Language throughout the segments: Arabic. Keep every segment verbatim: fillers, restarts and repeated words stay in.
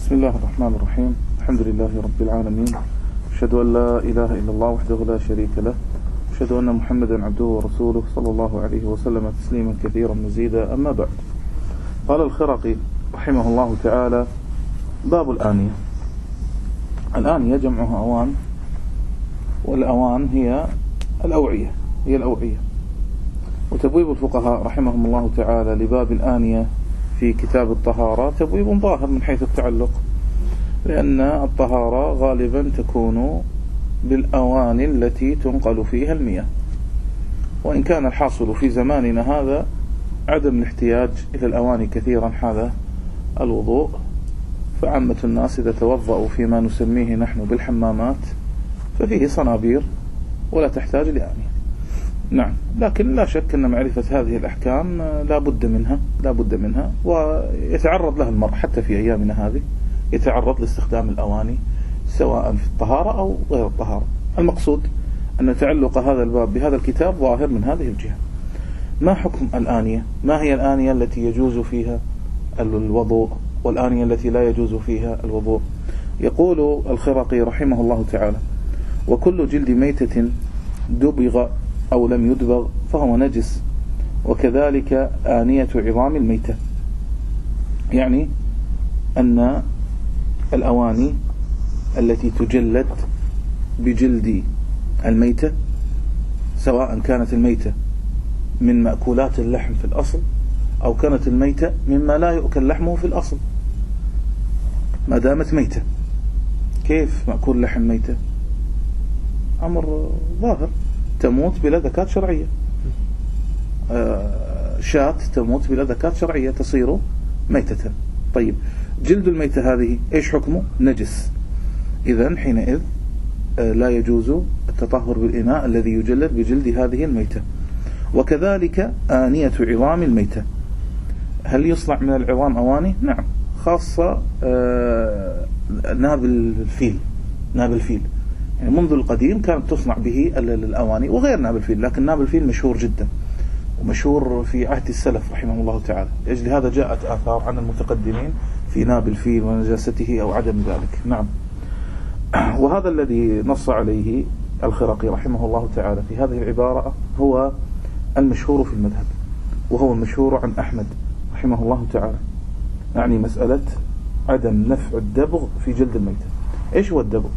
بسم الله الرحمن الرحيم. الحمد لله رب العالمين، أشهد أن لا إله إلا الله وحده لا شريك له، أشهد أن محمدا عبده ورسوله صلى الله عليه وسلم تسليما كثيرا مزيدا. أما بعد، قال الخرقي رحمه الله تعالى: باب الآنية. الآنية جمعها أوان، والأوان هي الأوعية هي الأوعية وتبويب الفقهاء رحمهم الله تعالى لباب الآنية في كتاب الطهارة تبويب ظاهر من حيث التعلق، لأن الطهارة غالبا تكون بالأواني التي تنقل فيها المياه، وإن كان الحاصل في زماننا هذا عدم الاحتياج إلى الأواني كثيرا حال الوضوء، فعامة الناس إذا توضأوا فيما نسميه نحن بالحمامات ففيه صنابير ولا تحتاج لآنية. نعم، لكن لا شك أن معرفة هذه الأحكام لا بد منها لا بد منها ويتعرض لها المرء حتى في أيامنا هذه، يتعرض لاستخدام الأواني سواء في الطهارة أو غير الطهارة. المقصود أن تعلق هذا الباب بهذا الكتاب ظاهر من هذه الجهة. ما حكم الآنية؟ ما هي الآنية التي يجوز فيها الوضوء والآنية التي لا يجوز فيها الوضوء؟ يقول الخرقي رحمه الله تعالى: وكل جلد ميتة دبغ أو لم يدبغ فهو نجس، وكذلك آنية عظام الميتة. يعني أن الأواني التي تجلد بجلد الميتة، سواء كانت الميتة من مأكولات اللحم في الأصل أو كانت الميتة مما لا يؤكل لحمه في الأصل، ما دامت ميتة. كيف مأكول لحم ميتة؟ أمر ظاهر، تموت بلا زكاة شرعية. آه شاة تموت بلا زكاة شرعية تصير ميتة. طيب، جلد الميتة هذه إيش حكمه؟ نجس. إذن حينئذ آه لا يجوز التطهر بالإناء الذي يجلد بجلد هذه الميتة. وكذلك آنية عظام الميتة. هل يصنع من العظام أواني؟ نعم، خاصة آه ناب الفيل ناب الفيل يعني منذ القديم كانت تصنع به الأواني وغير ناب الفيل، لكن ناب الفيل مشهور جدا ومشهور في عهد السلف رحمه الله تعالى. لأجل هذا جاءت آثار عن المتقدمين في ناب الفيل ونجاسته أو عدم ذلك. نعم، وهذا الذي نص عليه الخرقي رحمه الله تعالى في هذه العبارة هو المشهور في المذهب، وهو المشهور عن أحمد رحمه الله تعالى، يعني مسألة عدم نفع الدبغ في جلد الميتة. إيش هو الدبغ؟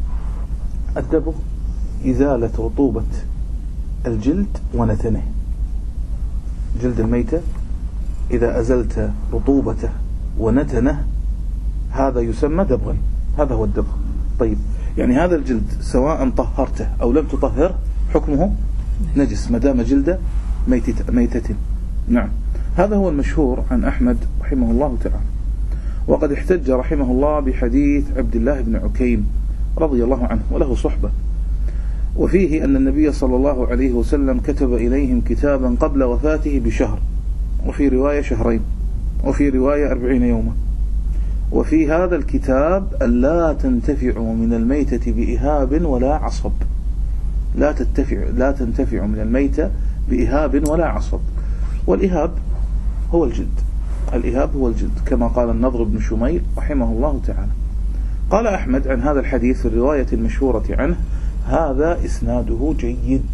الدبغ إزالة رطوبة الجلد ونتنه. جلد الميتة إذا أزلت رطوبته ونتنه هذا يسمى دبغا، هذا هو الدبغ. طيب، يعني هذا الجلد سواء طهرته أو لم تطهر حكمه نجس ما دام جلد ميتة, ميتة. نعم، هذا هو المشهور عن أحمد رحمه الله تعالى. وقد احتج رحمه الله بحديث عبد الله بن عكيم رضي الله عنه وله صحبة، وفيه أن النبي صلى الله عليه وسلم كتب إليهم كتابا قبل وفاته بشهر، وفي رواية شهرين، وفي رواية أربعين يوما. وفي هذا الكتاب ألا تنتفعوا من الميتة بإهاب ولا عصب. لا تنتفع لا تنتفع من الميتة بإهاب ولا عصب. والإهاب هو الجلد الإهاب هو الجلد كما قال النضر بن شميل رحمه الله تعالى. قال أحمد عن هذا الحديث في الرواية المشهورة عنه: هذا إسناده جيد،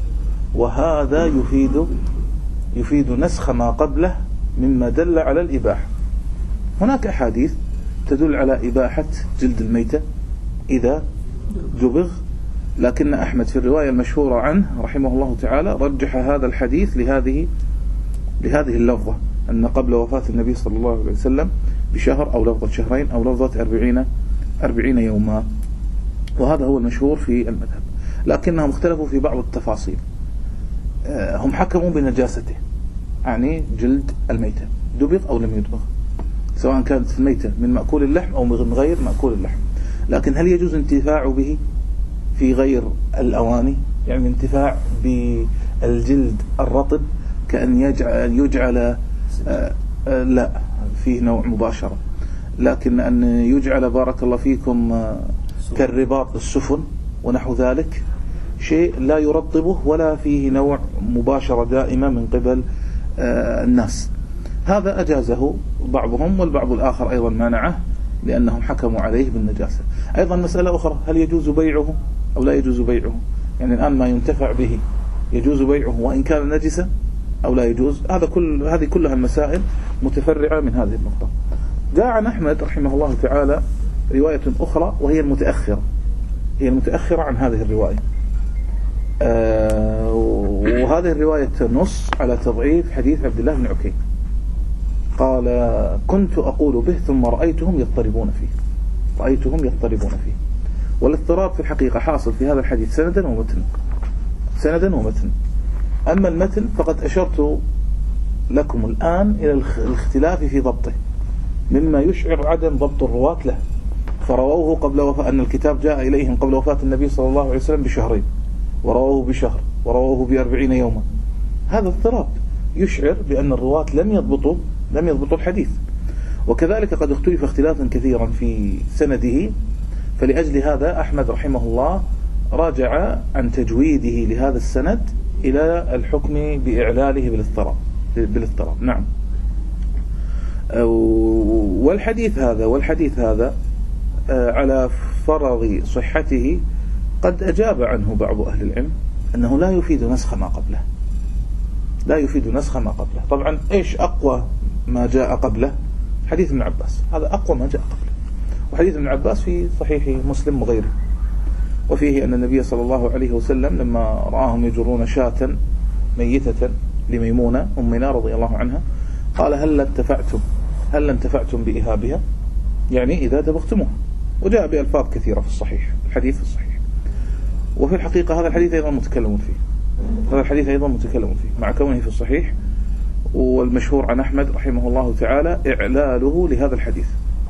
وهذا يفيد يفيد نسخ ما قبله مما دل على الإباحة. هناك أحاديث تدل على إباحة جلد الميتة إذا دبغ، لكن أحمد في الرواية المشهورة عنه رحمه الله تعالى رجح هذا الحديث لهذه لهذه اللفظة، أن قبل وفاة النبي صلى الله عليه وسلم بشهر أو لفظة شهرين أو لفظة أربعين أربعين يوما، وهذا هو المشهور في المذهب. لكنهم اختلفوا في بعض التفاصيل. هم حكموا بنجاسته، يعني جلد الميتة دبغ أو لم يدبغ، سواء كانت الميتة من مأكول اللحم أو من غير مأكول اللحم. لكن هل يجوز انتفاع به في غير الأواني؟ يعني انتفاع بالجلد الرطب كأن يجعل, يجعل آه آه لا فيه نوع مباشرة، لكن أن يجعل بارك الله فيكم آه كالرباط السفن ونحو ذلك، شيء لا يرطبه ولا فيه نوع مباشرة دائمة من قبل آه الناس. هذا أجازه بعضهم، والبعض الآخر أيضا منعه لأنهم حكموا عليه بالنجاسة. أيضا مسألة أخرى، هل يجوز بيعه أو لا يجوز بيعه؟ يعني الآن ما ينتفع به يجوز بيعه وإن كان نجسا أو لا يجوز؟ هذا كل هذه كلها المسائل متفرعة من هذه النقطة. جاء عن أحمد رحمه الله تعالى رواية أخرى وهي المتأخرة، هي المتأخرة عن هذه الرواية، آه وهذه الرواية نص على تضعيف حديث عبد الله بن عكيم. قال: كنت أقول به ثم رأيتهم يضطربون فيه رأيتهم يضطربون فيه والاضطراب في الحقيقة حاصل في هذا الحديث سندا ومتن سندا ومتن أما المتن فقد أشرت لكم الآن إلى الاختلاف في ضبطه مما يشعر عدم ضبط الرواة له، فرووه قبل وفاة، أن الكتاب جاء إليهم قبل وفاة النبي صلى الله عليه وسلم بشهرين، ورووه بشهر، ورووه بأربعين يوما. هذا اضطراب يشعر بأن الرواة لم يضبطوا لم يضبطوا الحديث. وكذلك قد اختلف اختلافا كثيرا في سنده، فلأجل هذا أحمد رحمه الله راجع عن تجويده لهذا السند إلى الحكم بإعلاله بالاضطراب بالاضطراب نعم. والحديث هذا والحديث هذا على فرض صحته قد أجاب عنه بعض أهل العلم أنه لا يفيد نسخ ما قبله لا يفيد نسخ ما قبله. طبعا إيش أقوى ما جاء قبله؟ حديث ابن عباس، هذا أقوى ما جاء قبله. وحديث ابن عباس في صحيح مسلم وغيره، وفيه أن النبي صلى الله عليه وسلم لما رآهم يجرون شاة ميتة لميمونة أمنا رضي الله عنها قال: هل انتفعتم هل انتفعتم بإهابها؟ يعني إذا دبغتموها. وجاء بألفاظ كثيرة في الصحيح، الحديث في الصحيح. وفي الحقيقة هذا الحديث أيضا متكلم فيه هذا الحديث أيضا متكلم فيه مع كونه في الصحيح. والمشهور عن أحمد رحمه الله تعالى إعلاله لهذا الحديث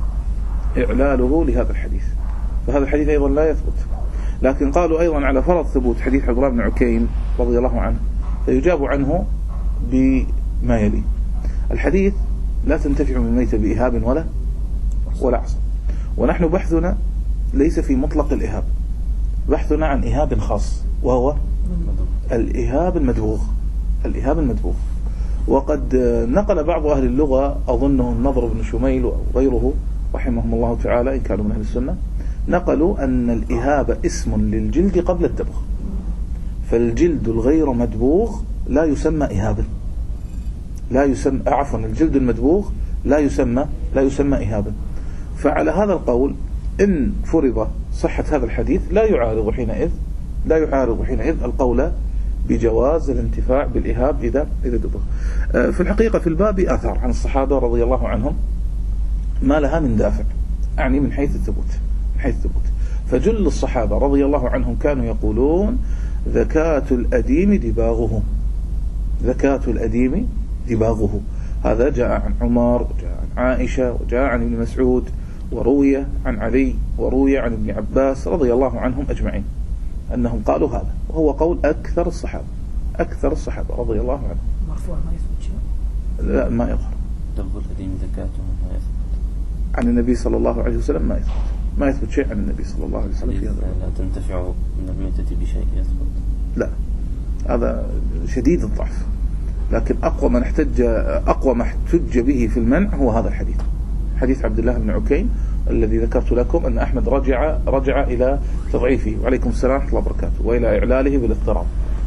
إعلاله لهذا الحديث فهذا الحديث أيضا لا يثبت. لكن قالوا أيضا على فرض ثبوت حديث عبد الله بن عكيم رضي الله عنه فيجاب عنه بما يلي: الحديث لا تنتفع من الميت بإهاب ولا ولا عصب. ونحن بحثنا ليس في مطلق الإهاب، بحثنا عن إهاب خاص وهو الإهاب المدبوغ الإهاب المدبوغ وقد نقل بعض أهل اللغة، أظنه النضر بن شميل وغيره رحمهم الله تعالى إن كانوا من أهل السنة، نقلوا أن الإهاب اسم للجلد قبل الدبغ، فالجلد الغير مدبوغ لا يسمى إهابا لا يسمى عفوا الجلد المدبوغ لا يسمى لا يسمى إهابا. فعلى هذا القول إن فرض صحة هذا الحديث لا يعارض حينئذ لا يعارض حينئذ القول بجواز الانتفاع بالإهاب إذا إذا دبغ. في الحقيقة في الباب آثار عن الصحابة رضي الله عنهم ما لها من دافع، أعني من حيث الثبوت من حيث الثبوت فجل الصحابة رضي الله عنهم كانوا يقولون: زكاة الأديم دباغه زكاة الأديم دباغه. هذا جاء عن عمر وجاء عن عائشة وجاء عن ابن مسعود وروي عن علي وروي عن ابن عباس رضي الله عنهم أجمعين أنهم قالوا هذا، وهو قول أكثر الصحابة أكثر الصحابة رضي الله عنهم. مرفوع ما يثبت شيء؟ لا ما يظهر. دبغ الأديم زكاته ما يثبت عن النبي صلى الله عليه وسلم ما يثبت ما يثبت شيء عن النبي صلى الله عليه وسلم في هذا. لا تنتفع من الميتة بشيء يثبت، لا هذا شديد الضعف. لكن أقوى ما احتج أقوى ما احتج به في المنع هو هذا الحديث، حديث عبد الله بن عكيم الذي ذكرت لكم أن أحمد رجع رجع إلى تضعيفه وعليكم السلام ورحمة الله وبركاته وإلى إعلاله بالاضطراب.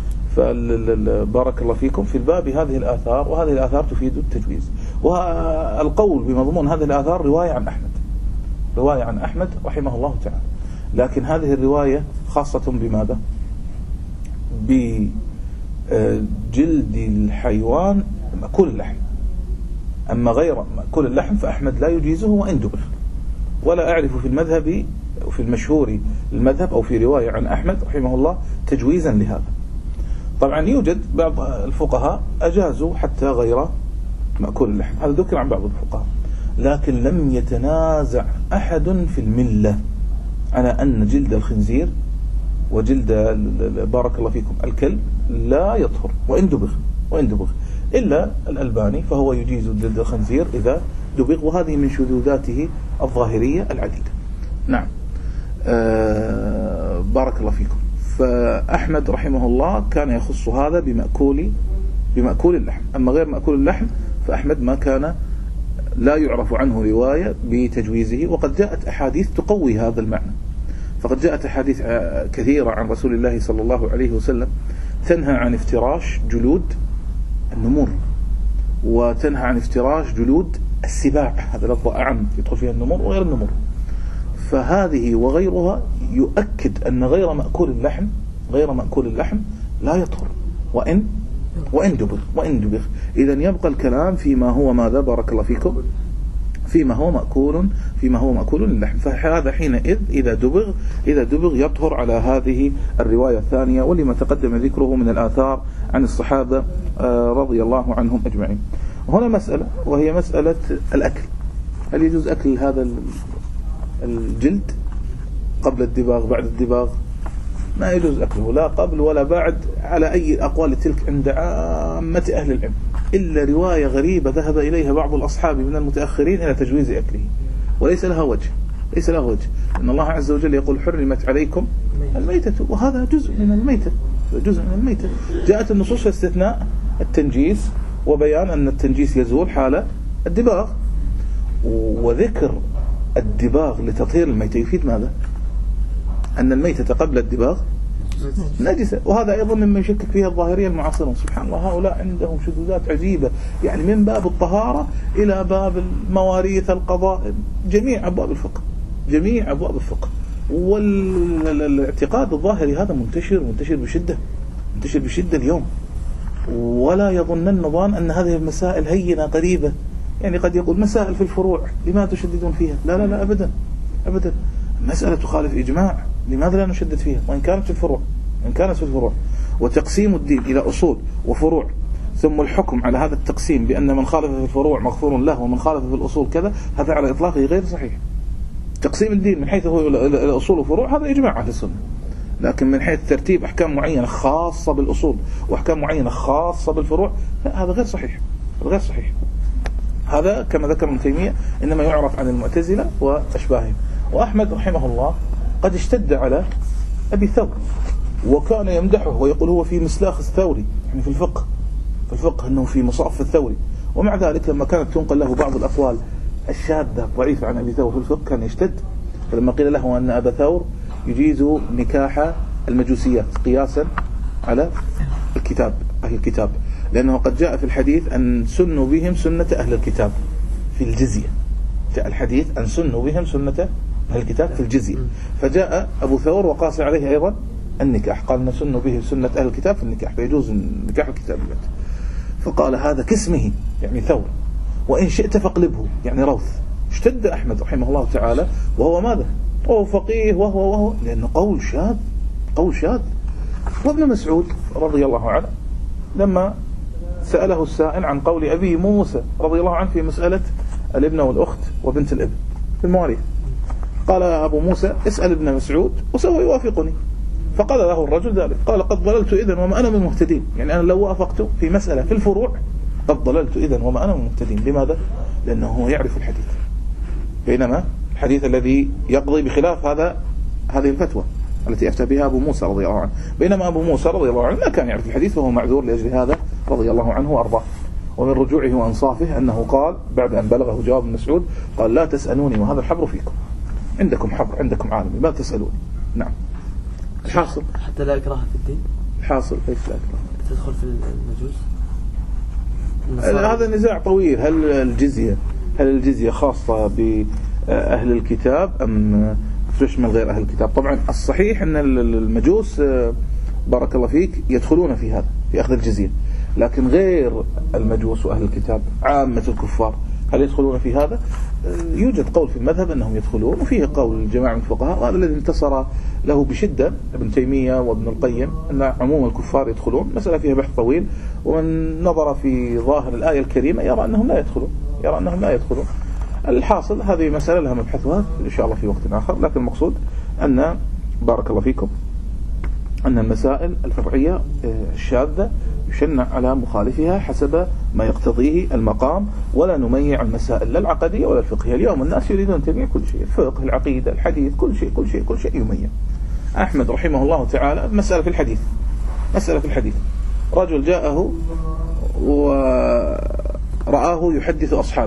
فبارك الله فيكم في الباب هذه الآثار، وهذه الآثار تفيد التجويز. والقول بمضمون هذه الآثار رواية عن أحمد رواية عن أحمد رحمه الله تعالى، لكن هذه الرواية خاصة بماذا؟ بجلد الحيوان مأكول اللحم. أما غير مأكول اللحم فأحمد لا يجيزه وإن دبر. ولا أعرف في المذهب وفي المشهور المذهب أو في رواية عن أحمد رحمه الله تجويزا لهذا. طبعا يوجد بعض الفقهاء أجازوا حتى غير مأكول اللحم، هذا ذكر عن بعض الفقهاء، لكن لم يتنازع أحد في الملة على أن جلد الخنزير وجلد بارك الله فيكم الكلب لا يطهر وإن دبغ وإن دبغ إلا الألباني فهو يجيز جلد الخنزير إذا دبغ، وهذه من شذوذاته الظاهرية العديدة. نعم آه بارك الله فيكم. فأحمد رحمه الله كان يخص هذا بمأكول بمأكول اللحم، أما غير مأكول اللحم فأحمد ما كان لا يعرف عنه رواية بتجويزه. وقد جاءت أحاديث تقوي هذا المعنى، فقد جاءت أحاديث كثيرة عن رسول الله صلى الله عليه وسلم تنهى عن افتراش جلود النمور، وتنهى عن افتراش جلود السباع، هذا لفظ أعم يدخل فيها النمور وغير النمور. فهذه وغيرها يؤكد أن غير مأكول اللحم غير مأكول اللحم لا يطهر وإن وإن دبغ وإن دبغ. إذن يبقى الكلام فيما هو ماذا بارك الله فيكم فيما هو مأكول فيما هو مأكول للحم. فهذا حينئذ إذا دبغ إذا دبغ يطهر على هذه الرواية الثانية، ولما تقدم ذكره من الآثار عن الصحابة رضي الله عنهم أجمعين. هنا مسألة، وهي مسألة الأكل. هل يجوز أكل هذا الجلد قبل الدباغ بعد الدباغ؟ ما يجوز أكله لا قبل ولا بعد على أي الأقوال تلك عند عامة أهل العلم، إلا رواية غريبة ذهب إليها بعض الأصحاب من المتأخرين إلى تجويز أكله، وليس لها وجه ليس لها وجه إن الله عز وجل يقول حرمت عليكم الميتة، وهذا جزء من الميتة جزء من الميتة. جاءت النصوص في استثناء التنجيس وبيان أن التنجيس يزول حال الدباغ، وذكر الدباغ لتطهير الميتة يفيد ماذا؟ أن الميتة قبل الدباغ نجسة. وهذا أيضا مما يشكك فيها الظاهرية المعاصرون. سبحان الله، هؤلاء عندهم شذوذات عجيبة، يعني من باب الطهارة إلى باب المواريث، القضاء، جميع أبواب الفقه جميع أبواب الفقه. والاعتقاد الظاهري هذا منتشر منتشر بشدة منتشر بشدة اليوم. ولا يظنن ظان أن هذه المسائل هينة قريبة، يعني قد يقول مسائل في الفروع لماذا تشددون فيها؟ لا لا لا أبدا أبدا، مسألة تخالف إجماع، لماذا لا نشدد فيها وإن كانت في الفروع إن كانت في الفروع وتقسيم الدين إلى أصول وفروع، ثم الحكم على هذا التقسيم بأن من خالف في الفروع مغفور له ومن خالف في الأصول كذا، هذا على إطلاقه غير صحيح. تقسيم الدين من حيث هو إلى أصول وفروع هذا إجماع أهل السنة، لكن من حيث ترتيب أحكام معينة خاصة بالأصول وأحكام معينة خاصة بالفروع، لا، هذا غير صحيح غير صحيح. هذا كما ذكر ابن تيمية إنما يعرف عن المعتزلة وأشباههم. وأحمد رحمه الله قد اشتد على أبي ثور، وكان يمدحه ويقول هو في مسلاخ الثوري، يعني في الفقه في الفقه أنه في مصاف الثوري. ومع ذلك لما كانت تنقل له بعض الأقوال الشاذة الضعيفة عن أبي ثور في الفقه كان يشتد. فلما قيل له أن أبا ثور يجيز نكاح المجوسيات قياسا على الكتاب أهل الكتاب، لأنه قد جاء في الحديث أن سنوا بهم سنة أهل الكتاب في الجزية. جاء الحديث أن سنوا بهم سنة أهل الكتاب في الجزية، فجاء أبو ثور وقاس عليه أيضا النكاح، قال نسن به سنة أهل الكتاب في النكاح، فيجوز نكاح الكتابيات. فقال هذا كاسمه يعني ثور، وإن شئت فاقلبه يعني روث. اشتد أحمد رحمه الله تعالى، وهو ماذا؟ وهو فقيه وهو وهو لأنه قول شاذ قول شاذ. وابن مسعود رضي الله عنه لما سأله السائل عن قول أبي موسى رضي الله عنه في مسألة الابن والأخت وبنت الابن في المواريث، قال أبو موسى اسأل ابن مسعود وسوف يوافقني. فقال له الرجل ذلك، قال قد ضللت إذن وما أنا من المهتدين، يعني أنا لو وافقت في مسألة في الفروع قد ضللت إذن وما أنا من المهتدين. لماذا؟ لأنه هو يعرف الحديث، بينما الحديث الذي يقضي بخلاف هذا هذه الفتوى التي أفتى بها أبو موسى رضي الله عنه، بينما أبو موسى رضي الله عنه لا كان يعرف الحديث فهو معذور لأجل هذا رضي الله عنه وأرضاه. ومن رجوعه وأنصافه أنه قال بعد أن بلغه جواب مسعود قال لا تسألوني وهذا الحبر فيكم، عندكم حبر عندكم عالم، ما تسألوني. نعم. الحاصل حتى لا إكراه في الدين. الحاصل كيف لا إكراه تدخل في المجوس. هذا نزاع طويل، هل الجزية هل الجزية خاصة بأهل الكتاب أم تشمل غير أهل الكتاب؟ طبعا الصحيح أن المجوس بارك الله فيك يدخلون في هذا في أخذ الجزية، لكن غير المجوس وأهل الكتاب عامة الكفار هل يدخلون في هذا؟ يوجد قول في المذهب أنهم يدخلون، وفيه قول الجماعة من الفقهاء، وهذا الذي انتصر له بشدة ابن تيمية وابن القيم أن عموم الكفار يدخلون. مسألة فيها بحث طويل، ومن نظر في ظاهر الآية الكريمة يرى أنهم لا يدخلون يرى أنهم لا يدخلون. الحاصل هذه مسألة لها مبحثها إن شاء الله في وقت آخر، لكن المقصود أن بارك الله فيكم أن المسائل الفرعية الشاذة يشنع على مخالفها حسب ما يقتضيه المقام، ولا نميع المسائل لا العقدية ولا الفقهية. اليوم الناس يريدون تمييع كل شيء، الفقه، العقيدة، الحديث، كل شيء كل شيء كل شيء يميع. أحمد رحمه الله تعالى مسألة في الحديث مسألة في الحديث رجل جاءه ورآه يحدث أصحابه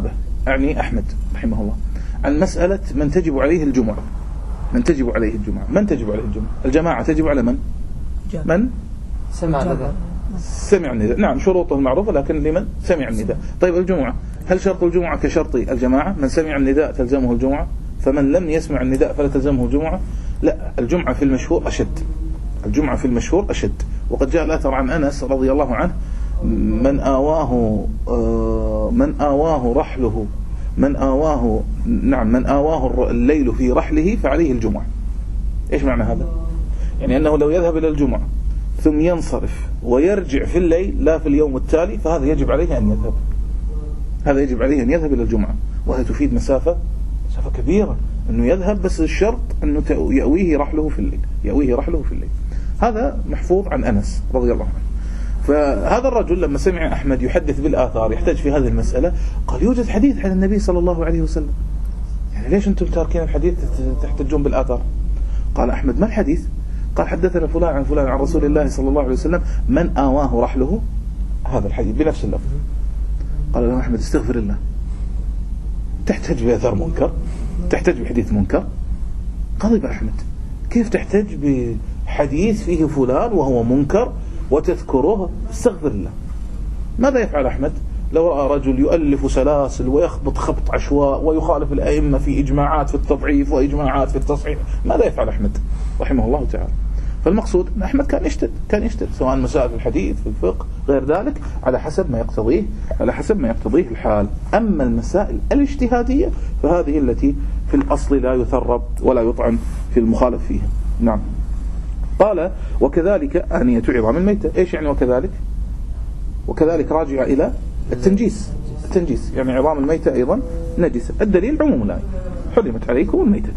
أعني أحمد رحمه الله عن مسألة من تجب عليه الجمعة. من تجب عليه الجمعة من تجب عليه الجمعة الجماعة تجب على من؟ من سمع النداء. سمع النداء. نعم شروطه المعروفة، لكن لمن سمع النداء. طيب الجمعة، هل شرط الجمعة كشرط الجماعة؟ من سمع النداء تلزمه الجمعة، فمن لم يسمع النداء فلا تلزمه الجمعة؟ لا، الجمعة في المشهور أشد. الجمعة في المشهور أشد. وقد جاء الأثر عن أنس رضي الله عنه: من آواه من آواه رحله من آواه نعم من آواه الليل في رحله فعليه الجمعة. إيش معنى هذا؟ يعني أنه لو يذهب إلى الجمعة ثم ينصرف ويرجع في الليل لا في اليوم التالي، فهذا يجب عليه أن يذهب هذا يجب عليه أن يذهب إلى الجمعة. وهذا تفيد مسافة مسافة كبيرة أنه يذهب، بس الشرط أنه يأويه رحله في الليل يأويه رحله في الليل. هذا محفوظ عن أنس رضي الله عنه. فهذا الرجل لما سمع أحمد يحدث بالآثار يحتاج في هذه المسألة، قال: يوجد حديث عن النبي صلى الله عليه وسلم، يعني ليش أنتم تاركين الحديث تحتجون بالآثار؟ قال أحمد: ما الحديث؟ قال: حدثنا فلان عن فلان عن رسول الله صلى الله عليه وسلم من آواه رحله، هذا الحديث بنفس اللفظ. قال له أحمد: استغفر الله، تحتج بأثر منكر، تحتج بحديث منكر. غضب أحمد: كيف تحتج بحديث فيه فلان وهو منكر وتذكره؟ استغفر الله. ماذا يفعل أحمد لو رأى رجل يؤلف سلاسل ويخبط خبط عشواء ويخالف الأئمة في إجماعات في التضعيف وإجماعات في التصحيح؟ ماذا يفعل أحمد رحمه الله تعالى؟ فالمقصود أن أحمد كان يشتد كان يشتد سواء مسائل في الحديث في الفقه غير ذلك، على حسب ما يقتضيه على حسب ما يقتضيه الحال. أما المسائل الاجتهادية فهذه التي في الأصل لا يثرب ولا يطعن في المخالف فيها. نعم. قال: وكذلك آنية عظام الميتة. إيش يعني وكذلك؟ وكذلك راجع إلى التنجيس. التنجيس يعني عظام الميتة أيضا نجسة. الدليل عموم الآية: حرمت عليكم الميتة.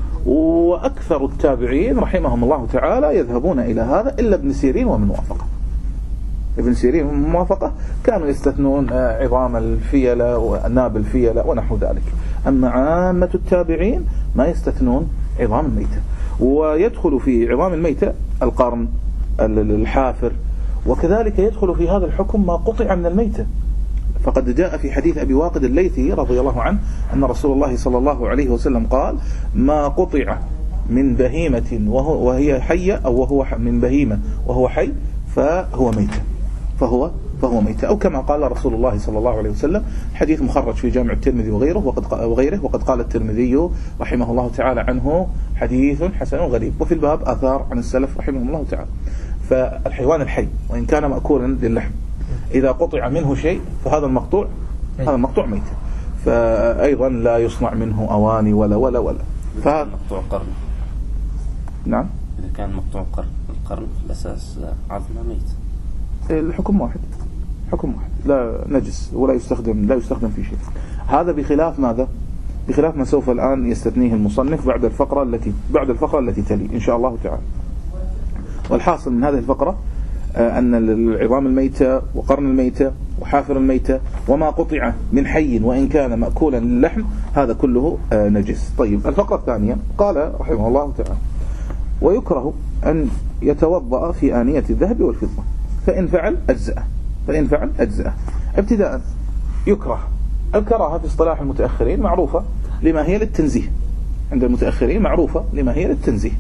وأكثر التابعين رحمهم الله تعالى يذهبون إلى هذا إلا ابن سيرين ومن وافقه. ابن سيرين ومن موافقة كانوا يستثنون عظام الفيلة وناب الفيلة ونحو ذلك. أما عامة التابعين ما يستثنون عظام الميتة. ويدخل في عظام الميتة القرن الحافر، وكذلك يدخل في هذا الحكم ما قطع من الميتة. فقد جاء في حديث أبي واقد الليثي رضي الله عنه أن رسول الله صلى الله عليه وسلم قال: ما قطع من بهيمة وهو وهي حية أو وهو من بهيمة وهو حي فهو ميتة فهو فهو ميتة أو كما قال رسول الله صلى الله عليه وسلم. حديث مخرج في جامع الترمذي وغيره وقد وغيره وقد قال الترمذي رحمه الله تعالى عنه: حديث حسن غريب. وفي الباب آثار عن السلف رحمهم الله تعالى. فالحيوان الحي وإن كان مأكولا للحم إذا قطع منه شيء فهذا المقطوع هذا المقطوع ميت. فأيضا لا يصنع منه أواني ولا ولا ولا. فهذا مقطوع قرن. نعم. إذا كان مقطوع قرن القرن في الأساس عظمه ميت. الحكم واحد حكم واحد لا نجس ولا يستخدم لا يستخدم في شيء. هذا بخلاف ماذا؟ بخلاف ما سوف الآن يستثنيه المصنف بعد الفقرة التي بعد الفقرة التي تلي إن شاء الله تعالى. والحاصل من هذه الفقرة أن العظام الميتة وقرن الميتة وحافر الميتة وما قطع من حي وإن كان مأكولا للحم هذا كله نجس. طيب الفقرة الثانية قال رحمه الله تعالى: ويكره أن يتوضأ في آنية الذهب والفضة فإن فعل أجزأه فإن فعل أجزأه. ابتداء يكره. الكراهة في اصطلاح المتأخرين معروفة لما هي للتنزيه، عند المتأخرين معروفة لما هي للتنزيه،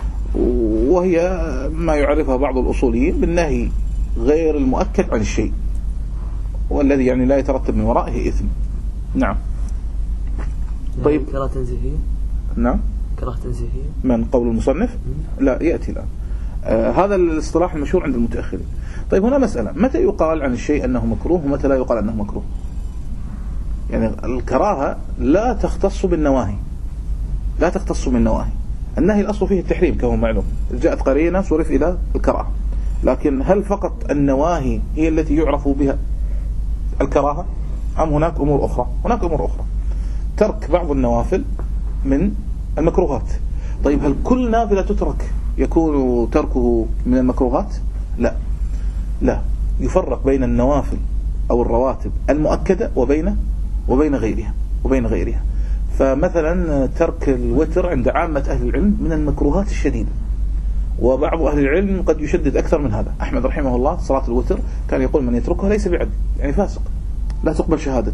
وهي ما يعرفها بعض الأصوليين بالنهي غير المؤكد عن الشيء والذي يعني لا يترتب من ورائه إثم. نعم. طيب كراهة تنزيهية. نعم. كراهة تنزيهية من قول المصنف لا يأتي الآن. آه هذا الاصطلاح المشهور عند المتأخرين. طيب هنا مسألة: متى يقال عن الشيء أنه مكروه ومتى لا يقال أنه مكروه؟ يعني الكراهة لا تختص بالنواهي لا تختص بالنواهي. النهي الأصل فيه التحريم كما معلوم، جاءت قرينة صرف إلى الكراهة. لكن هل فقط النواهي هي التي يعرف بها الكراهة أم هناك أمور أخرى؟ هناك أمور أخرى. ترك بعض النوافل من المكروهات. طيب هل كل نافلة تترك يكون تركه من المكروهات؟ لا لا يفرق بين النوافل أو الرواتب المؤكدة وبين وبين غيرها وبين غيرها فمثلا ترك الوتر عند عامة أهل العلم من المكروهات الشديدة، وبعض أهل العلم قد يشدد أكثر من هذا. أحمد رحمه الله صلاة الوتر كان يقول: من يتركها ليس بعدل، يعني فاسق لا تقبل شهادته.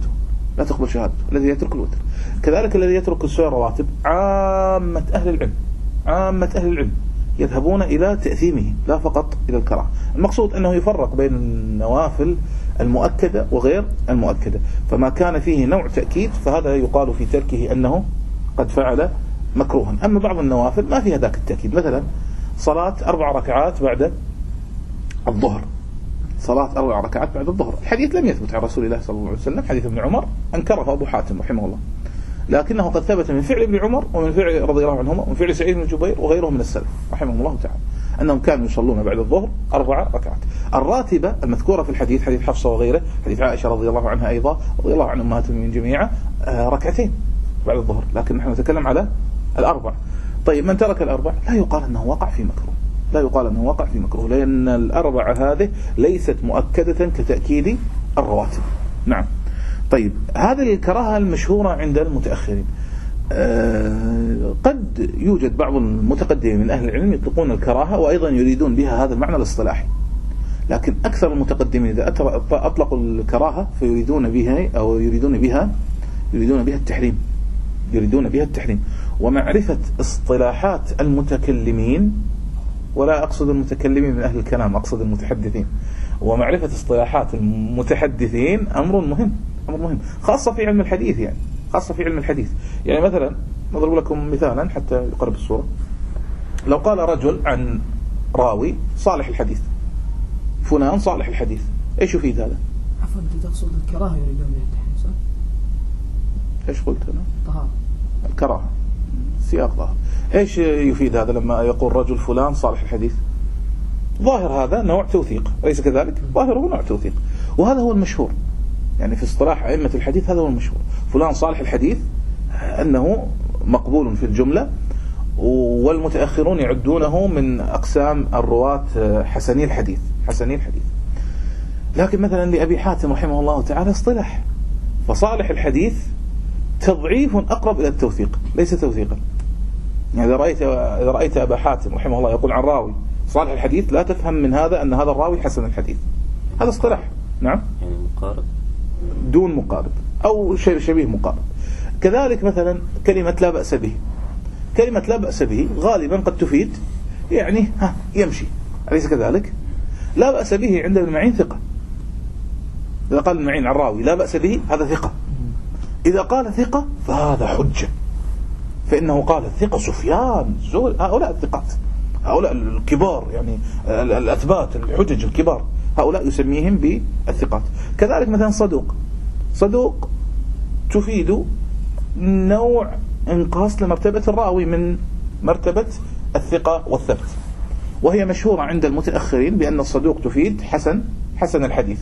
لا تقبل شهادته الذي يترك الوتر. كذلك الذي يترك السنن الرواتب عامة أهل العلم عامة أهل العلم يذهبون إلى تأثيمه لا فقط إلى الكراهة. المقصود أنه يفرق بين النوافل المؤكدة وغير المؤكدة، فما كان فيه نوع تأكيد فهذا يقال في تركه أنه قد فعل مكروها. أما بعض النوافل ما فيها ذاك التأكيد، مثلا صلاة أربع ركعات بعد الظهر، صلاة أربع ركعات بعد الظهر، الحديث لم يثبت عن رسول الله صلى الله عليه وسلم، حديث ابن عمر أنكره أبو حاتم رحمه الله، لكنه قد ثبت من فعل ابن عمر ومن فعل رضي الله عنهما ومن فعل سعيد بن جبير وغيرهم من السلف رحمهم الله تعالى أنهم كانوا يصلون بعد الظهر أربع ركعات. الراتبة المذكورة في الحديث حديث حفصة وغيره، حديث عائشة رضي الله عنها أيضا رضي الله عن أمهات المؤمنين جميعا، ركعتين بعد الظهر، لكن نحن نتكلم على الأربع. طيب من ترك الأربع لا يقال أنه وقع في مكروه، لا يقال أنه وقع في مكروه، لأن الأربع هذه ليست مؤكدة كتأكيد الرواتب. نعم. طيب هذه الكراهة المشهورة عند المتأخرين، أه قد يوجد بعض المتقدمين من أهل العلم يطلقون الكراهة وأيضا يريدون بها هذا المعنى الاصطلاحي، لكن أكثر المتقدمين إذا أطلقوا الكراهة فيريدون بها أو يريدون بها يريدون بها التحريم، يريدون بها التحريم ومعرفة اصطلاحات المتكلمين، ولا أقصد المتكلمين من أهل الكلام، أقصد المتحدثين، ومعرفة اصطلاحات المتحدثين أمر مهم، أمر مهم خاصة في علم الحديث، يعني خاصة في علم الحديث. يعني مثلا نضرب لكم مثالا حتى يقرب الصورة، لو قال رجل عن راوي صالح الحديث فلان صالح الحديث، ايش يفيد هذا؟ عفوا انت تقصد الكراهة يريدون بها التحريم صح؟ ايش قلت انا؟ طهارة. الكراهة سياق ظاهر. ايش يفيد هذا لما يقول رجل فلان صالح الحديث؟ ظاهر هذا نوع توثيق، أليس كذلك؟ ظاهره نوع توثيق، وهذا هو المشهور يعني في اصطلاح أئمة الحديث، هذا هو المشهور، فلان صالح الحديث أنه مقبول في الجملة، والمتأخرون يعدونه من أقسام الرواة حسني الحديث، حسني الحديث. لكن مثلا لأبي حاتم رحمه الله تعالى اصطلاح، فصالح الحديث تضعيف أقرب إلى التوثيق ليس توثيقا. يعني إذا رأيت إذا رأيت أبا حاتم رحمه الله يقول عن راوي صالح الحديث لا تفهم من هذا أن هذا الراوي حسن الحديث، هذا اصطلاح. نعم، يعني مقارب دون مقارب أو شيء شبيه مقارب. كذلك مثلا كلمة لا بأس به، كلمة لا بأس به غالبا قد تفيد يعني ها يمشي، أليس كذلك؟ لا بأس به عند ابن معين ثقة، إذا قال ابن معين عن راوي لا بأس به هذا ثقة، إذا قال ثقة فهذا حجة، فإنه قال الثقة سفيان زهري، هؤلاء الثقات، هؤلاء الكبار يعني الأثبات الحجج الكبار، هؤلاء يسميهم بالثقات. كذلك مثلا صدوق، صدوق تفيد نوع انقاص لمرتبة الراوي من مرتبة الثقة والثبت، وهي مشهورة عند المتأخرين بأن الصدوق تفيد حسن حسن الحديث.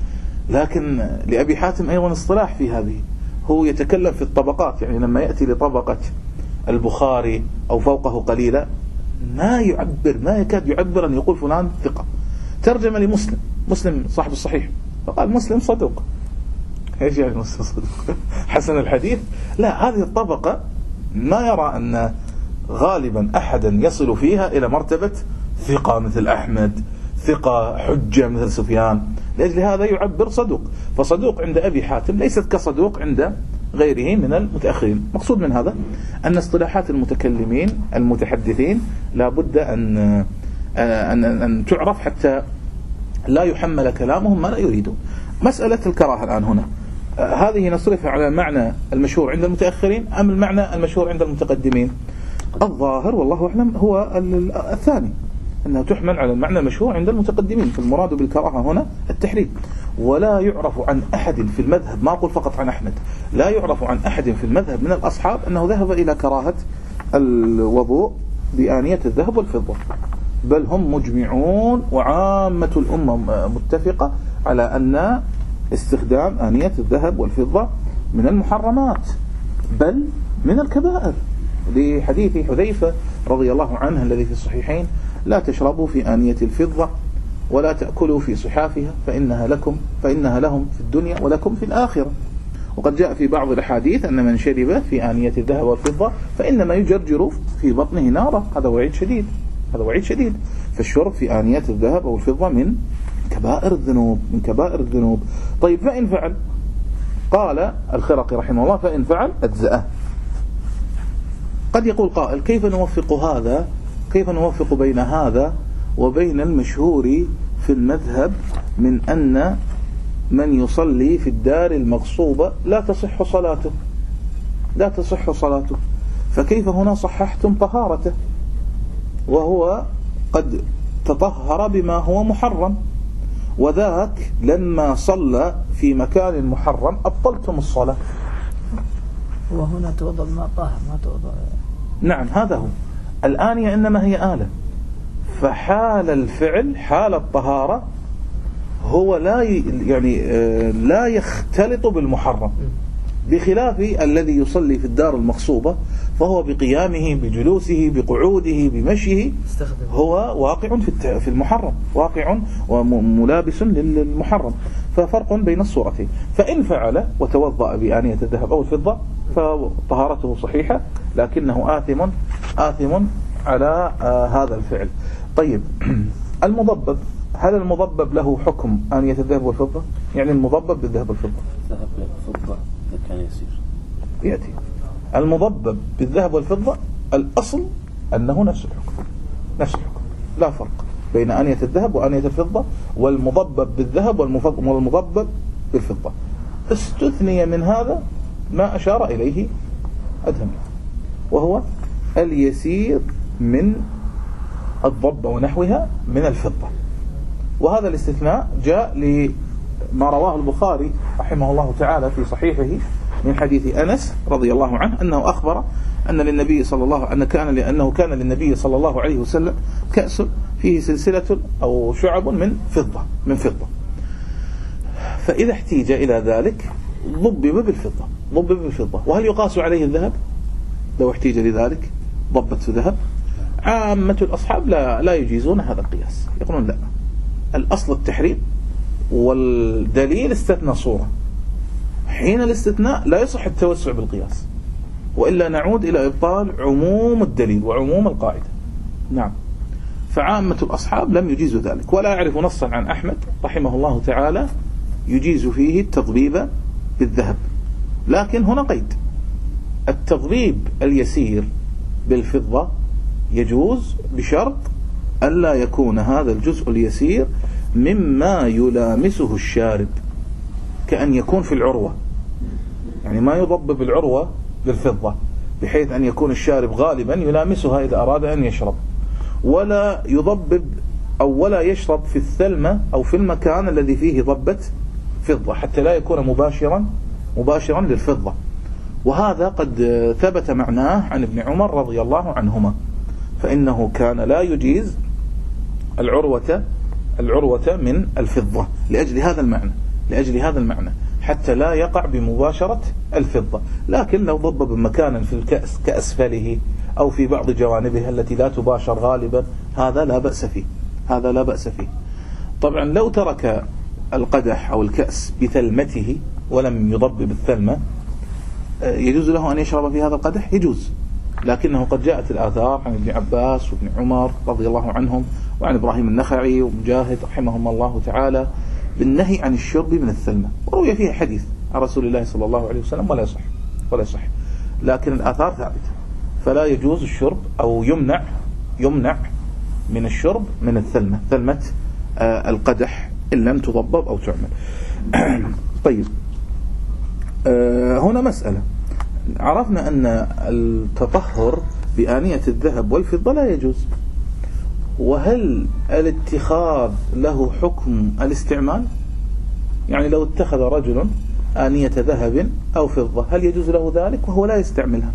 لكن لأبي حاتم أيضا اصطلاح في هذه، هو يتكلم في الطبقات، يعني لما يأتي لطبقة البخاري أو فوقه قليلا ما يعبر، ما يكاد يعبر أن يقول فلان ثقة. ترجم لمسلم، مسلم صاحب الصحيح، فقال مسلم صدوق. ايش يعني مسلم صدوق؟ حسن الحديث؟ لا، هذه الطبقة ما يرى أن غالبا أحدا يصل فيها إلى مرتبة ثقة مثل أحمد، ثقة حجة مثل سفيان، لأجل هذا يعبر صدوق. فصدوق عند أبي حاتم ليست كصدوق عند غيره من المتأخرين. مقصود من هذا أن اصطلاحات المتكلمين المتحدثين لا بد أن أن أن تعرف حتى لا يحمل كلامهم ما لا يريدون. مسألة الكراهة الآن هنا، هذه نصرفها على المعنى المشهور عند المتأخرين أم المعنى المشهور عند المتقدمين؟ الظاهر والله أعلم هو الثاني، أنها تحمل على المعنى المشهور عند المتقدمين، فالمراد بالكراهة هنا التحريم. ولا يعرف عن أحد في المذهب، ما أقول فقط عن أحمد، لا يعرف عن أحد في المذهب من الأصحاب أنه ذهب إلى كراهة الوضوء بآنية الذهب والفضة، بل هم مجمعون وعامة الأمة متفقة على أن استخدام آنية الذهب والفضة من المحرمات بل من الكبائر، لحديث حذيفة رضي الله عنه الذي في الصحيحين: لا تشربوا في آنية الفضة ولا تأكلوا في صحافها فإنها لكم فإنها لهم في الدنيا ولكم في الآخرة. وقد جاء في بعض الأحاديث أن من شرب في آنية الذهب والفضة فإنما يجرجر في بطنه نارا. هذا وعيد شديد، هذا وعيد شديد. فالشرب في آنية الذهب والفضة من كبائر الذنوب، من كبائر الذنوب. طيب فإن فعل، قال الخرقي رحمه الله فإن فعل أجزأه. قد يقول قائل كيف نوفق هذا كيف نوفق بين هذا وبين المشهور في المذهب من أن من يصلي في الدار المغصوبة لا تصح صلاته لا تصح صلاته فكيف هنا صححتم طهارته وهو قد تطهر بما هو محرم، وذاك لما صلى في مكان محرم أبطلتم الصلاة. وهنا توضأ بماء طاهر ما توضأ. نعم هذا هو. الآنية إنما هي آلة، فحال الفعل حال الطهارة هو لا يعني لا يختلط بالمحرم، بخلاف الذي يصلي في الدار المغصوبة فهو بقيامه بجلوسه بقعوده بمشيه هو واقع في المحرم، واقع وملابس للمحرم، ففرق بين الصورتين. فإن فعل وتوضأ بآنية الذهب أو الفضة فطهارته صحيحة، لكنه آثم آثم على هذا الفعل. طيب المضبب، هل المضبب له حكم آنية الذهب والفضة؟ يعني المضبب بالذهب والفضة ذهب والفضة كان يسير يأتي المضبب بالذهب والفضة الأصل أنه نفس الحكم نفس الحكم لا فرق بين آنية الذهب وآنية الفضة، والمضبب بالذهب والمضبب بالفضة. استثني من هذا ما أشار إليه أدهم، وهو اليسير من الضب ونحوها من الفضة. وهذا الاستثناء جاء لما رواه البخاري رحمه الله تعالى في صحيحه من حديث أنس رضي الله عنه أنه أخبر أن للنبي صلى الله أن كان لأنه كان للنبي صلى الله عليه وسلم كأس فيه سلسلة أو شعب من فضة من فضة فإذا احتيج إلى ذلك ضبب بالفضة ضبب بالفضة. وهل يقاس عليه الذهب لو احتيج لذلك ضبت ذهب؟ عامة الأصحاب لا لا يجيزون هذا القياس، يقولون لا، الأصل التحريم والدليل استثنى صورة، حين الاستثناء لا يصح التوسع بالقياس، وإلا نعود إلى إبطال عموم الدليل وعموم القاعدة. نعم. فعامة الأصحاب لم يجيزوا ذلك، ولا أعرف نصا عن أحمد رحمه الله تعالى يجيز فيه التضبيب بالذهب. لكن هنا قيد، التضبيب اليسير بالفضة يجوز بشرط ألا يكون هذا الجزء اليسير مما يلامسه الشارب، كأن يكون في العروة، يعني ما يضبب العروة بالفضة بحيث أن يكون الشارب غالبا يلامسها إذا أراد أن يشرب، ولا يضبب أو ولا يشرب في الثلمة أو في المكان الذي فيه ضبة فضة حتى لا يكون مباشرا مباشرا للفضة. وهذا قد ثبت معناه عن ابن عمر رضي الله عنهما، فإنه كان لا يجيز العروة العروة من الفضة لأجل هذا المعنى لأجل هذا المعنى حتى لا يقع بمباشرة الفضة. لكن لو ضبب مكانا في الكأس كأسفله أو في بعض جوانبها التي لا تباشر غالبا هذا لا بأس فيه هذا لا بأس فيه. طبعا لو ترك القدح أو الكأس بثلمته ولم يضبب الثلمة يجوز له أن يشرب في هذا القدح؟ يجوز، لكنه قد جاءت الآثار عن ابن عباس وابن عمر رضي الله عنهم وعن إبراهيم النخعي ومجاهد رحمهم الله تعالى بالنهي عن الشرب من الثلمة، وروي فيها حديث عن رسول الله صلى الله عليه وسلم ولا يصح ولا يصح لكن الآثار ثابتة، فلا يجوز الشرب أو يمنع يمنع من الشرب من الثلمة ثلمة آه القدح إن لم تضبب أو تعمل. طيب آه هنا مسألة، عرفنا أن التطهر بآنية الذهب والفضة لا يجوز، وهل الاتخاذ له حكم الاستعمال؟ يعني لو اتخذ رجل آنية ذهب أو فضة هل يجوز له ذلك وهو لا يستعملها؟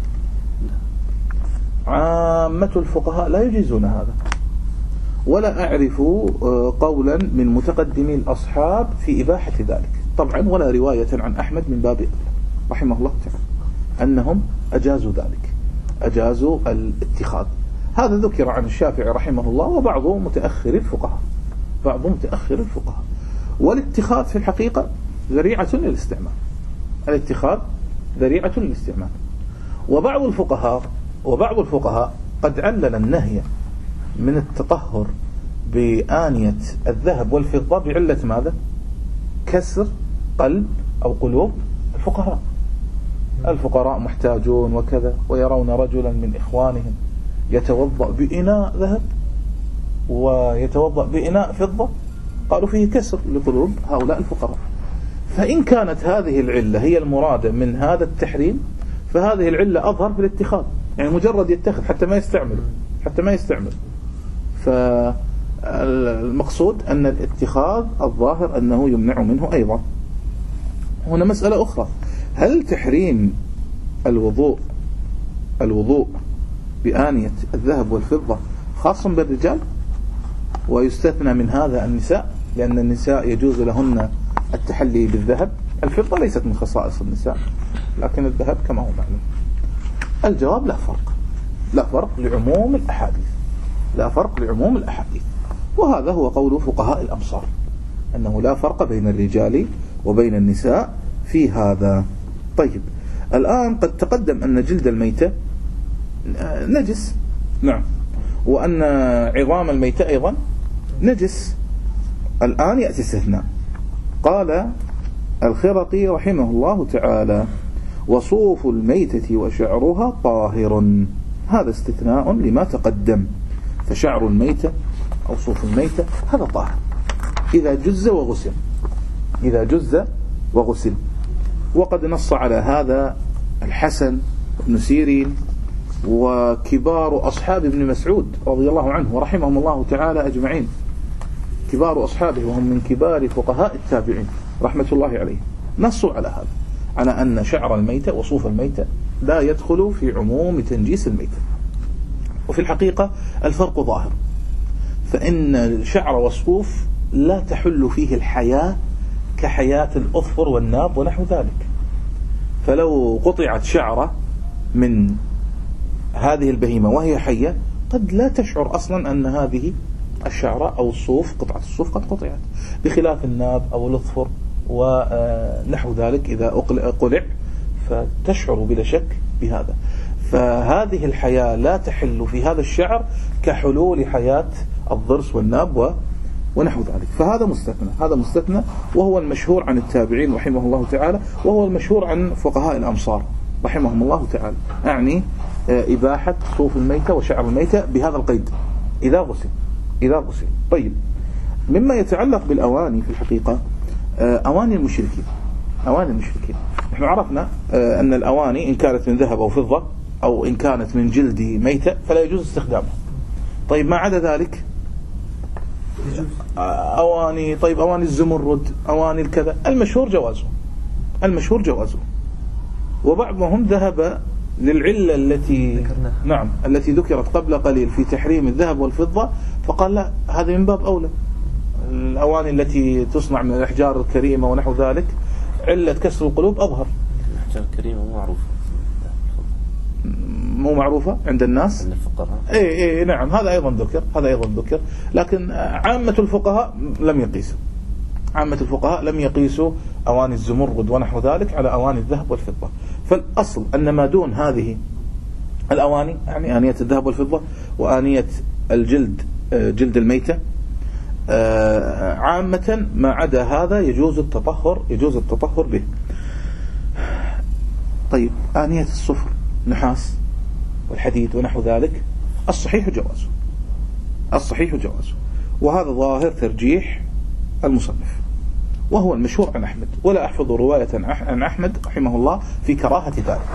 عامة الفقهاء لا يجيزون هذا، ولا أعرف قولا من متقدمي الأصحاب في إباحة ذلك طبعا، ولا رواية عن أحمد من باب رحمه الله تعالى أنهم أجازوا ذلك أجازوا الاتخاذ. هذا ذكر عن الشافعي رحمه الله وبعض متأخر الفقهاء بعض متأخر الفقهاء والاتخاذ في الحقيقة ذريعة للاستعمال الاتخاذ ذريعة للاستعمال. وبعض الفقهاء وبعض الفقهاء قد علل النهي من التطهر بآنية الذهب والفضة بعلة ماذا؟ كسر قلب أو قلوب الفقراء. الفقراء محتاجون وكذا، ويرون رجلا من إخوانهم يتوضأ بإناء ذهب ويتوضأ بإناء فضة، قالوا فيه كسر لقلوب هؤلاء الفقراء. فإن كانت هذه العلة هي المرادة من هذا التحريم، فهذه العلة أظهر في الاتخاذ، يعني مجرد يتخذ حتى ما يستعمل حتى ما يستعمل فالمقصود أن الاتخاذ الظاهر أنه يمنع منه أيضا. هنا مسألة أخرى، هل تحريم الوضوء الوضوء بآنية الذهب والفضة خاص بالرجال ويستثنى من هذا النساء، لأن النساء يجوز لهن التحلي بالذهب؟ الفضة ليست من خصائص النساء، لكن الذهب كما هو معلوم. الجواب لا فرق، لا فرق لعموم الأحاديث، لا فرق لعموم الأحاديث. وهذا هو قول فقهاء الأمصار، أنه لا فرق بين الرجال وبين النساء في هذا. طيب، الآن قد تقدم أن جلد الميتة نجس، نعم، وأن عظام الميتة أيضا نجس. الآن يأتي استثناء، قال الخرقي رحمه الله تعالى: وصوف الميتة وشعرها طاهر. هذا استثناء لما تقدم، فشعر الميتة أو صوف الميتة هذا طاهر إذا جز وغسل، إذا جز وغسل. وقد نص على هذا الحسن بن سيرين وكبار أصحاب ابن مسعود رضي الله عنه ورحمهم الله تعالى أجمعين، كبار أصحابه وهم من كبار فقهاء التابعين رحمة الله عليه، نصوا على هذا، على أن شعر الميتة وصوف الميتة لا يدخل في عموم تنجيس الميتة. وفي الحقيقة الفرق ظاهر، فإن الشعر والصوف لا تحل فيه الحياة كحياة الأظفر والناب ونحو ذلك. فلو قطعت شعرة من هذه البهيمة وهي حية قد لا تشعر أصلا أن هذه الشعرة أو الصوف، قطعة الصوف قد قطعت، بخلاف الناب أو الأظفر ونحو ذلك إذا قلع فتشعر بلا شك بهذا. فهذه الحياة لا تحل في هذا الشعر كحلول حياة الضرس والناب ونحو ذلك، فهذا مستثنى، هذا مستثنى، وهو المشهور عن التابعين رحمه الله تعالى، وهو المشهور عن فقهاء الأمصار رحمهم الله تعالى، أعني إباحة صوف الميتة وشعر الميتة بهذا القيد إذا غسل إذا غسل. طيب، مما يتعلق بالأواني في الحقيقة أواني المشركين، أواني المشركين نحن عرفنا أن الأواني إن كانت من ذهب أو فضة أو إن كانت من جلد ميتة فلا يجوز استخدامها. طيب، ما عدا ذلك أواني، طيب أواني الزمرد، أواني الكذا، المشهور جوازه، المشهور جوازه. وبعضهم ذهب للعلة التي نعم التي ذكرت قبل قليل في تحريم الذهب والفضة، فقال لا، هذا من باب أولى. الأواني التي تصنع من الأحجار الكريمة ونحو ذلك علة كسر القلوب أظهر. الأحجار الكريمة مو معروفة، مو معروفة عند الناس، عند الفقهاء. إيه إيه نعم، هذا أيضا ذكر، هذا أيضا ذكر، لكن عامة الفقهاء لم يقيسوا، عامة الفقهاء لم يقيسوا أواني الزمرد ونحو ذلك على أواني الذهب والفضة. فالأصل أن ما دون هذه الأواني، يعني آنية الذهب والفضة وآنية الجلد جلد الميتة عامة، ما عدا هذا يجوز التطهر يجوز التطهر به. طيب، آنية الصفر، نحاس والحديد ونحو ذلك، الصحيح جوازه، الصحيح جوازه، وهذا ظاهر ترجيح المصنف، وهو المشهور عن أحمد، ولا أحفظ رواية عن أحمد رحمه الله في كراهة ذلك.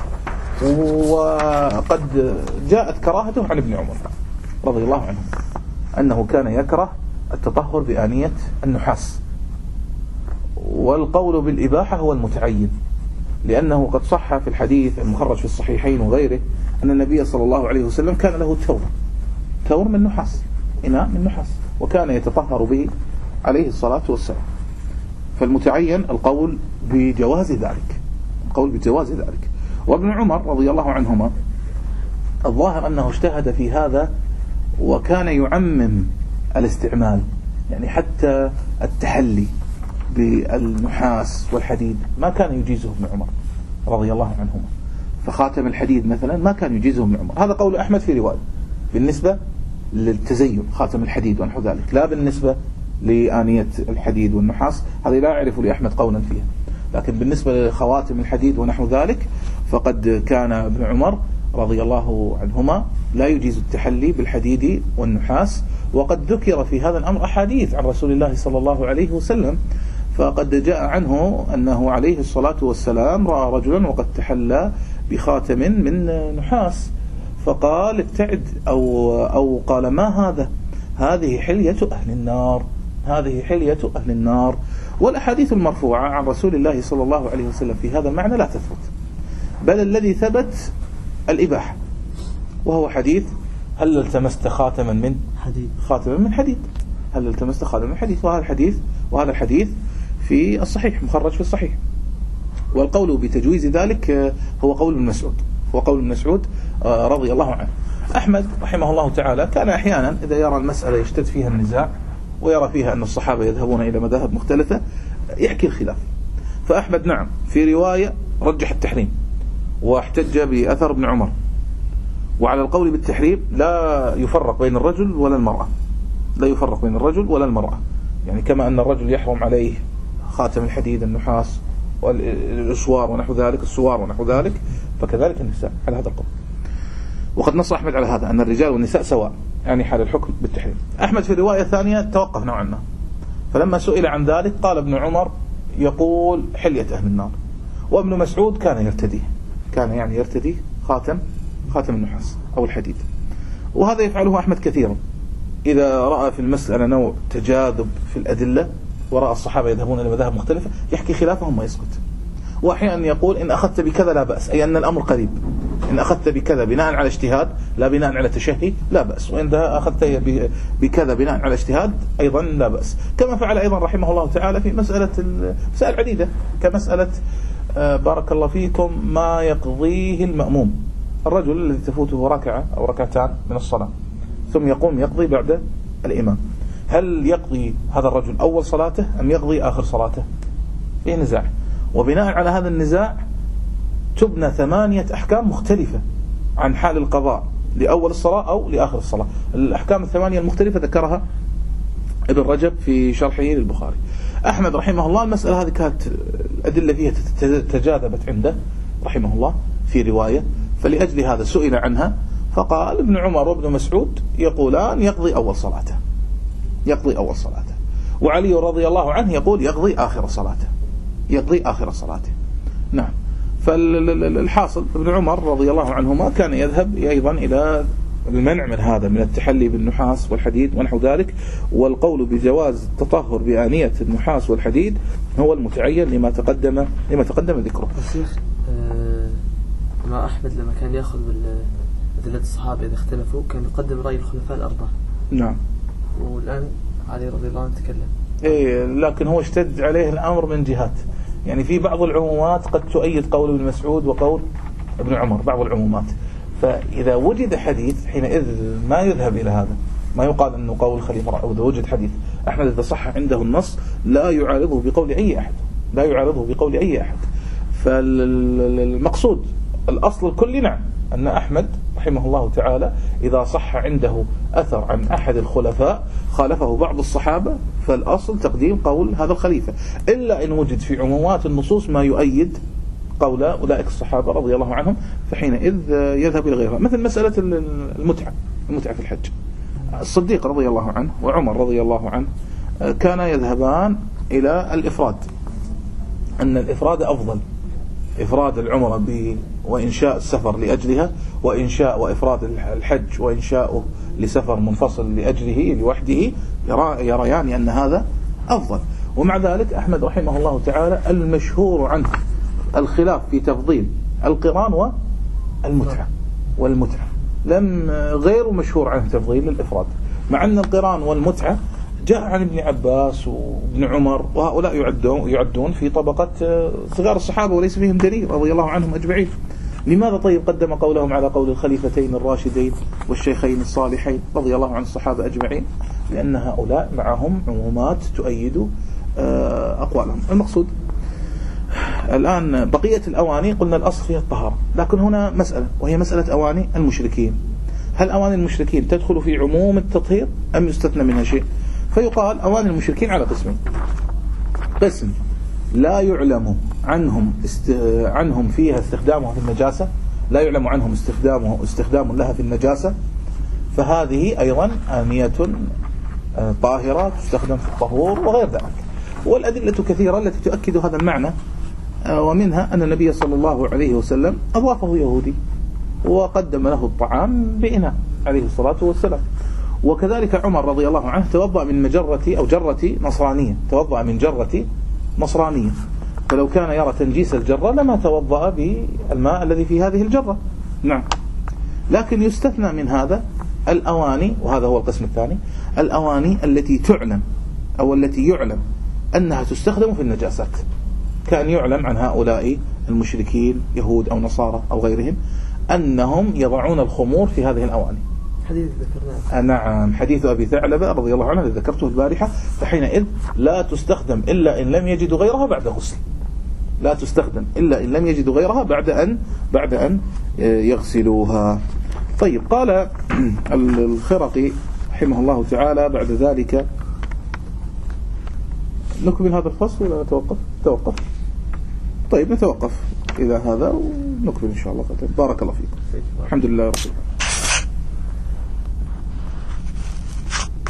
وقد جاءت كراهته عن ابن عمر رضي الله عنه، أنه كان يكره التطهر بآنية النحاس. والقول بالإباحة هو المتعين، لأنه قد صح في الحديث المخرج في الصحيحين وغيره أن النبي صلى الله عليه وسلم كان له تور، تور من نحاس، إناء من نحاس، وكان يتطهر به عليه الصلاة والسلام. فالمتعين القول بجواز ذلك، القول بجواز ذلك. وابن عمر رضي الله عنهما الظاهر أنه اجتهد في هذا وكان يعمم الاستعمال، يعني حتى التحلي بالنحاس والحديد ما كان يجيزه ابن عمر رضي الله عنهما، فخاتم الحديد مثلا ما كان يجيزه ابن عمر. هذا قول أحمد في رواية بالنسبة للتزين خاتم الحديد ونحو ذلك، لا بالنسبة لآنية الحديد والنحاس، هذه لا أعرف لأحمد قولا فيها. لكن بالنسبة لخواتم الحديد ونحو ذلك فقد كان ابن عمر رضي الله عنهما لا يجيز التحلي بالحديد والنحاس، وقد ذكر في هذا الأمر أحاديث عن رسول الله صلى الله عليه وسلم. فقد جاء عنه أنه عليه الصلاة والسلام رأى رجلا وقد تحلى بخاتم من نحاس فقال ابتعد، أو, أو قال ما هذا؟ هذه حلية أهل النار، هذه حلية أهل النار. والأحاديث المرفوعة عن رسول الله صلى الله عليه وسلم في هذا المعنى لا تثبت، بل الذي ثبت الإباحة، وهو حديث هل التمست خاتما من حديد خاتما من حديد، هل التمست خاتما من حديد، وهذا الحديث وهذا الحديث في الصحيح مخرج في الصحيح. والقول بتجويز ذلك هو قول ابن مسعود، هو قول ابن مسعود رضي الله عنه. أحمد رحمه الله تعالى كان أحيانا إذا يرى المسألة يشتد فيها النزاع ويرى فيها أن الصحابة يذهبون إلى مذاهب مختلفة يحكي الخلاف. فأحمد نعم في رواية رجح التحريم واحتج بأثر ابن عمر، وعلى القول بالتحريم لا يفرق بين الرجل ولا المرأة، لا يفرق بين الرجل ولا المرأة، يعني كما أن الرجل يحرم عليه خاتم الحديد النحاس والأسوار ونحو ذلك السوار ونحو ذلك، فكذلك النساء على هذا القول. وقد نص أحمد على هذا أن الرجال والنساء سواء، يعني حال الحكم بالتحريم. أحمد في رواية ثانية توقف نوعا ما، فلما سئل عن ذلك قال ابن عمر يقول حلية أهل النار، وابن مسعود كان يرتديه، كان يعني يرتدي خاتم خاتم النحاس أو الحديد. وهذا يفعله أحمد كثيرا إذا رأى في المسألة نوع تجاذب في الأدلة ورأى الصحابة يذهبون إلى مذاهب مختلفة يحكي خلافهم ما يسكت. وأحيانا يقول إن أخذت بكذا لا بأس، أي أن الأمر قريب، إن أخذت بكذا بناء على اجتهاد لا بناء على تشهي لا بأس، وإن أخذت بكذا بناء على اجتهاد أيضا لا بأس. كما فعل أيضا رحمه الله تعالى في مسألة مسائل عديدة، كمسألة بارك الله فيكم ما يقضيه المأموم، الرجل الذي تفوته ركعة أو ركعتان من الصلاة ثم يقوم يقضي بعد الإمام، هل يقضي هذا الرجل أول صلاته أم يقضي آخر صلاته؟ فيه نزاع، وبناء على هذا النزاع تبنى ثمانية أحكام مختلفة عن حال القضاء لأول الصلاة أو لآخر الصلاة. الأحكام الثمانية المختلفة ذكرها ابن رجب في شرحه للبخاري. أحمد رحمه الله المسألة هذه كانت الأدلة فيها تجاذبت عنده رحمه الله في رواية، فلأجل هذا سئل عنها فقال ابن عمر وابن مسعود يقولان يقضي أول صلاته، يقضي أول صلاته، وعلي رضي الله عنه يقول يقضي آخر صلاته، يقضي آخر صلاته. نعم. فالحاصل ابن عمر رضي الله عنهما كان يذهب أيضا إلى المنع من هذا، من التحلي بالنحاس والحديد ونحو ذلك، والقول بجواز التطهر بآنية النحاس والحديد هو المتعين لما تقدم لما تقدم ذكره. آه مع أحمد لما كان يأخذ بأدلة الصحابة إذا اختلفوا كان يقدم رأي الخلفاء الأربعة. نعم. والآن علي رضي الله عنه تكلم. إيه لكن هو اشتد عليه الأمر من جهات، يعني في بعض العمومات قد تؤيد قول ابن مسعود وقول ابن عمر، بعض العمومات، فإذا وجد حديث حينئذ ما يذهب إلى هذا، ما يقال أنه قول الخليفة، أو إذا وجد حديث أحمد إذا صح عنده النص لا يعارضه بقول أي أحد، لا يعارضه بقول أي أحد. فالمقصود الأصل الكلي نعم أن أحمد رحمه الله تعالى إذا صح عنده أثر عن أحد الخلفاء خالفه بعض الصحابة فالأصل تقديم قول هذا الخليفة، إلا إن وجد في عمومات النصوص ما يؤيد قول أولئك الصحابة رضي الله عنهم فحينئذ يذهب إلى غيرها. مثل مسألة المتعة، المتعة في الحج، الصديق رضي الله عنه وعمر رضي الله عنه كان يذهبان إلى الإفراد، أن الإفراد أفضل، إفراد العمرة ب وإنشاء السفر لأجلها، وإنشاء وإفراد الحج وإنشاؤه لسفر منفصل لأجله لوحده، يرى يريان أن هذا أفضل. ومع ذلك أحمد رحمه الله تعالى المشهور عنه الخلاف في تفضيل القران والمتعة، والمتعة لم غير مشهور عنه تفضيل الإفراد، مع أن القران والمتعة جاء عن ابن عباس وابن عمر وهؤلاء يعدون يعدون في طبقة صغار الصحابة وليس فيهم دليل رضي الله عنهم أجمعين. لماذا طيب قدم قولهم على قول الخليفتين الراشدين والشيخين الصالحين رضي الله عن الصحابة أجمعين؟ لأن هؤلاء معهم عمومات تؤيد أقوالهم. المقصود الآن بقية الأواني قلنا الأصل فيها الطهارة، لكن هنا مسألة وهي مسألة أواني المشركين، هل أواني المشركين تدخل في عموم التطهير أم يستثنى منها شيء؟ فيقال أواني المشركين على قسمين، قسم لا يعلم عنهم است... عنهم فيها استخدامها في النجاسة، لا يعلم عنهم استخدامه استخدام لها في النجاسة، فهذه أيضا آنية طاهرة تستخدم في الطهور وغير ذلك. والأدلة كثيرة التي تؤكد هذا المعنى، ومنها أن النبي صلى الله عليه وسلم أضافه يهودي وقدم له الطعام بإناء عليه الصلاة والسلام. وكذلك عمر رضي الله عنه توضأ من مجرة أو جرة نصرانية، توضأ من جرة نصرانية، فلو كان يرى تنجيس الجرة لما توضأ بالماء الذي في هذه الجرة. نعم. لكن يستثنى من هذا الأواني، وهذا هو القسم الثاني، الأواني التي تعلم أو التي يعلم أنها تستخدم في النجاسات، كان يعلم عن هؤلاء المشركين يهود أو نصارى أو غيرهم أنهم يضعون الخمور في هذه الأواني. حديث ذكرناه. نعم، حديث أبي ثعلبة رضي الله عنه الذي ذكرته البارحة. فحينئذ لا تستخدم إلا إن لم يجدوا غيرها بعد غسل، لا تستخدم إلا إن لم يجدوا غيرها بعد أن بعد أن يغسلوها. طيب، قال الخرقي رحمه الله تعالى بعد ذلك: نكمل هذا الفصل ولا نتوقف؟ توقف. طيب نتوقف إذا هذا ونكمل إن شاء الله. بارك الله فيكم. الحمد لله رب العالمين.